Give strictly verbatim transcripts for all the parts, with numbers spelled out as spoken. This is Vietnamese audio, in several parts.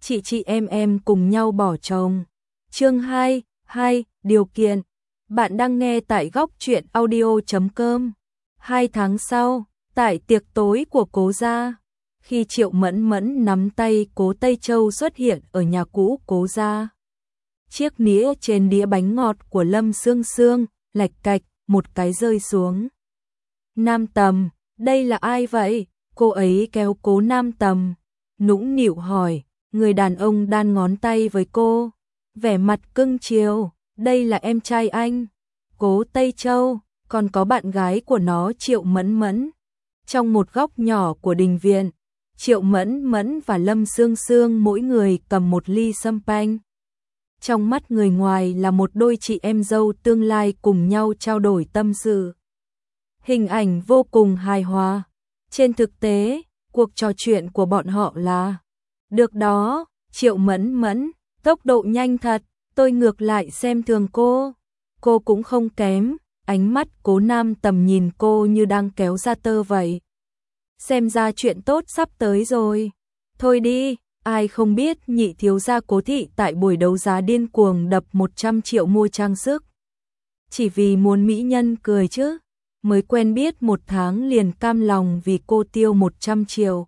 chị chị em em cùng nhau bỏ chồng. Chương hai, hai, điều kiện. Bạn đang nghe tại góc truyện audio chấm com. Hai tháng sau, tại tiệc tối của Cố gia, khi Triệu Mẫn Mẫn nắm tay Cố Tây Châu xuất hiện ở nhà cũ Cố gia. Chiếc nĩa trên đĩa bánh ngọt của Lâm Sương Sương, lạch cạch, một cái rơi xuống. Nam Tầm, đây là ai vậy? Cô ấy kéo Cố Nam Tầm, nũng nịu hỏi, người đàn ông đan ngón tay với cô, vẻ mặt cưng chiều, đây là em trai anh, Cố Tây Châu, còn có bạn gái của nó Triệu Mẫn Mẫn. Trong một góc nhỏ của đình viện, Triệu Mẫn Mẫn và Lâm Sương Sương mỗi người cầm một ly champagne. Trong mắt người ngoài là một đôi chị em dâu tương lai cùng nhau trao đổi tâm sự. Hình ảnh vô cùng hài hòa. Trên thực tế, cuộc trò chuyện của bọn họ là: được đó, Triệu Mẫn Mẫn, tốc độ nhanh thật, tôi ngược lại xem thường cô. Cô cũng không kém, ánh mắt Cố Nam Tầm nhìn cô như đang kéo ra tơ vậy. Xem ra chuyện tốt sắp tới rồi. Thôi đi, ai không biết nhị thiếu gia Cố thị tại buổi đấu giá điên cuồng đập một trăm triệu mua trang sức. Chỉ vì muốn mỹ nhân cười chứ, mới quen biết một tháng liền cam lòng vì cô tiêu một trăm triệu.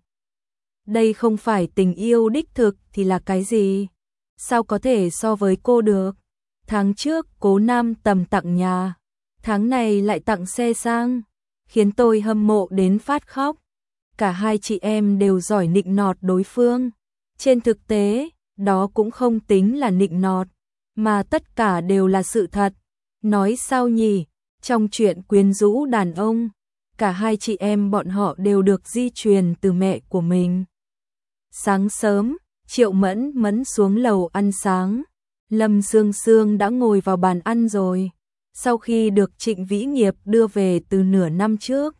Đây không phải tình yêu đích thực thì là cái gì? Sao có thể so với cô được? Tháng trước Cố Nam Tầm tặng nhà, tháng này lại tặng xe sang, khiến tôi hâm mộ đến phát khóc. Cả hai chị em đều giỏi nịnh nọt đối phương. Trên thực tế, đó cũng không tính là nịnh nọt, mà tất cả đều là sự thật. Nói sao nhỉ? Trong chuyện quyến rũ đàn ông, cả hai chị em bọn họ đều được di truyền từ mẹ của mình. Sáng sớm, Triệu Mẫn Mẫn xuống lầu ăn sáng. Lâm Sương Sương đã ngồi vào bàn ăn rồi, sau khi được Trịnh Vĩ Nghiệp đưa về từ nửa năm trước.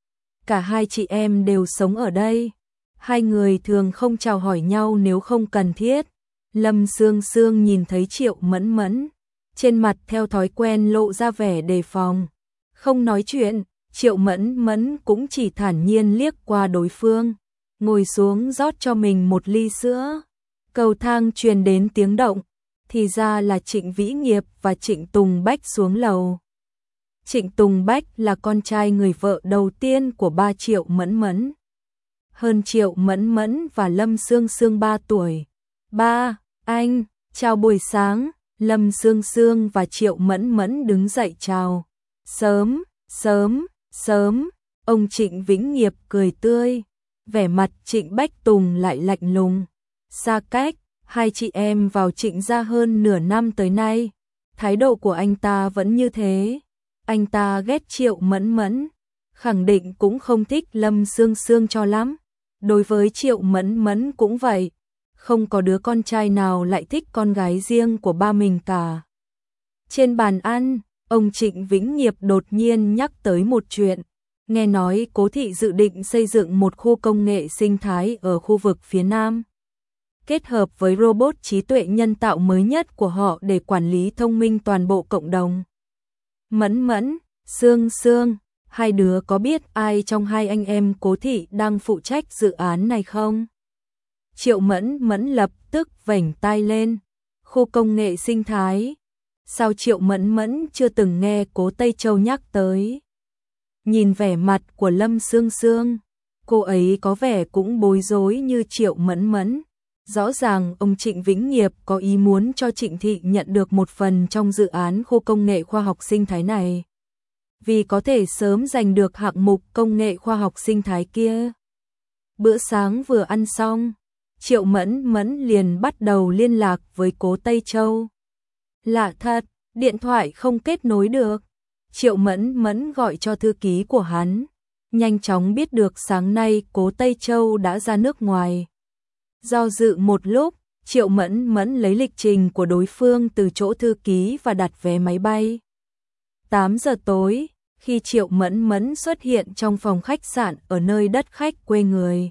Cả hai chị em đều sống ở đây. Hai người thường không chào hỏi nhau nếu không cần thiết. Lâm Sương Sương nhìn thấy Triệu Mẫn Mẫn, trên mặt theo thói quen lộ ra vẻ đề phòng. Không nói chuyện, Triệu Mẫn Mẫn cũng chỉ thản nhiên liếc qua đối phương, ngồi xuống rót cho mình một ly sữa. Cầu thang truyền đến tiếng động, thì ra là Trịnh Vĩ Nghiệp và Trịnh Tùng Bách xuống lầu. Trịnh Tùng Bách là con trai người vợ đầu tiên của ba Triệu Mẫn Mẫn. Hơn Triệu Mẫn Mẫn và Lâm Sương Sương ba tuổi. Ba, anh, chào buổi sáng. Lâm Sương Sương và Triệu Mẫn Mẫn đứng dậy chào. Sớm, sớm, sớm. Ông Trịnh Vĩnh Nghiệp cười tươi, vẻ mặt Trịnh Bách Tùng lại lạnh lùng. Xa cách, hai chị em vào Trịnh gia hơn nửa năm tới nay, thái độ của anh ta vẫn như thế. Anh ta ghét Triệu Mẫn Mẫn, khẳng định cũng không thích Lâm Sương Sương cho lắm. Đối với Triệu Mẫn Mẫn cũng vậy, không có đứa con trai nào lại thích con gái riêng của ba mình cả. Trên bàn ăn, ông Trịnh Vĩnh Nghiệp đột nhiên nhắc tới một chuyện. Nghe nói Cố thị dự định xây dựng một khu công nghệ sinh thái ở khu vực phía Nam, kết hợp với robot trí tuệ nhân tạo mới nhất của họ để quản lý thông minh toàn bộ cộng đồng. Mẫn Mẫn, Sương Sương, hai đứa có biết ai trong hai anh em Cố thị đang phụ trách dự án này không? Triệu Mẫn Mẫn lập tức vểnh tai lên. Khu công nghệ sinh thái? Sao Triệu Mẫn Mẫn chưa từng nghe Cố Tây Châu nhắc tới? Nhìn vẻ mặt của Lâm Sương Sương, cô ấy có vẻ cũng bối rối như Triệu Mẫn Mẫn. Rõ ràng ông Trịnh Vĩnh Nghiệp có ý muốn cho Trịnh thị nhận được một phần trong dự án khu công nghệ khoa học sinh thái này, vì có thể sớm giành được hạng mục công nghệ khoa học sinh thái kia. Bữa sáng vừa ăn xong, Triệu Mẫn Mẫn liền bắt đầu liên lạc với Cố Tây Châu. Lạ thật, điện thoại không kết nối được. Triệu Mẫn Mẫn gọi cho thư ký của hắn, nhanh chóng biết được sáng nay Cố Tây Châu đã ra nước ngoài. Do dự một lúc, Triệu Mẫn Mẫn lấy lịch trình của đối phương từ chỗ thư ký và đặt vé máy bay. tám giờ tối, khi Triệu Mẫn Mẫn xuất hiện trong phòng khách sạn ở nơi đất khách quê người,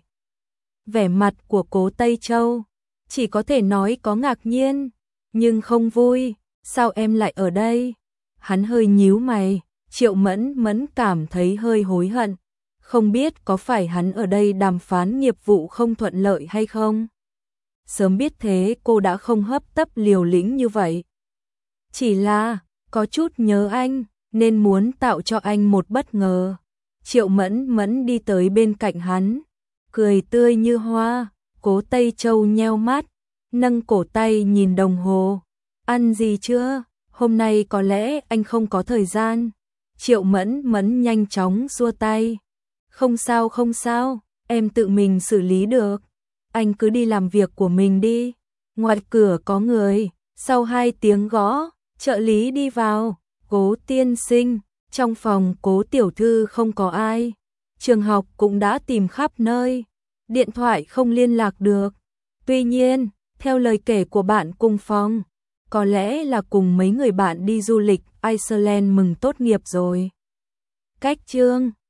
vẻ mặt của Cố Tây Châu chỉ có thể nói có ngạc nhiên, nhưng không vui. Sao em lại ở đây? Hắn hơi nhíu mày. Triệu Mẫn Mẫn cảm thấy hơi hối hận, không biết có phải hắn ở đây đàm phán nghiệp vụ không thuận lợi hay không. sớm biết thế cô đã không hấp tấp liều lĩnh như vậy. Chỉ là, có chút nhớ anh, nên muốn tạo cho anh một bất ngờ. Triệu Mẫn Mẫn đi tới bên cạnh hắn, cười tươi như hoa. Cố Tây Châu nheo mắt, nâng cổ tay nhìn đồng hồ. Ăn gì chưa? Hôm nay có lẽ anh không có thời gian. Triệu Mẫn Mẫn nhanh chóng xua tay. Không sao không sao, em tự mình xử lý được. Anh cứ đi làm việc của mình đi. Ngoài cửa có người, sau hai tiếng gõ, trợ lý đi vào. Cố tiên sinh, trong phòng Cố tiểu thư không có ai. Trường học cũng đã tìm khắp nơi, điện thoại không liên lạc được. Tuy nhiên, theo lời kể của bạn cùng phòng, có lẽ là cùng mấy người bạn đi du lịch Iceland mừng tốt nghiệp rồi. Cách chương